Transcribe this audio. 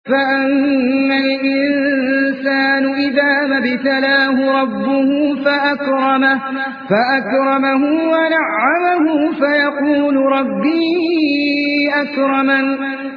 فأما الإنسان إذا ما ابتلاه ربه فأكرمه ونعمه فيقول ربي أكرمن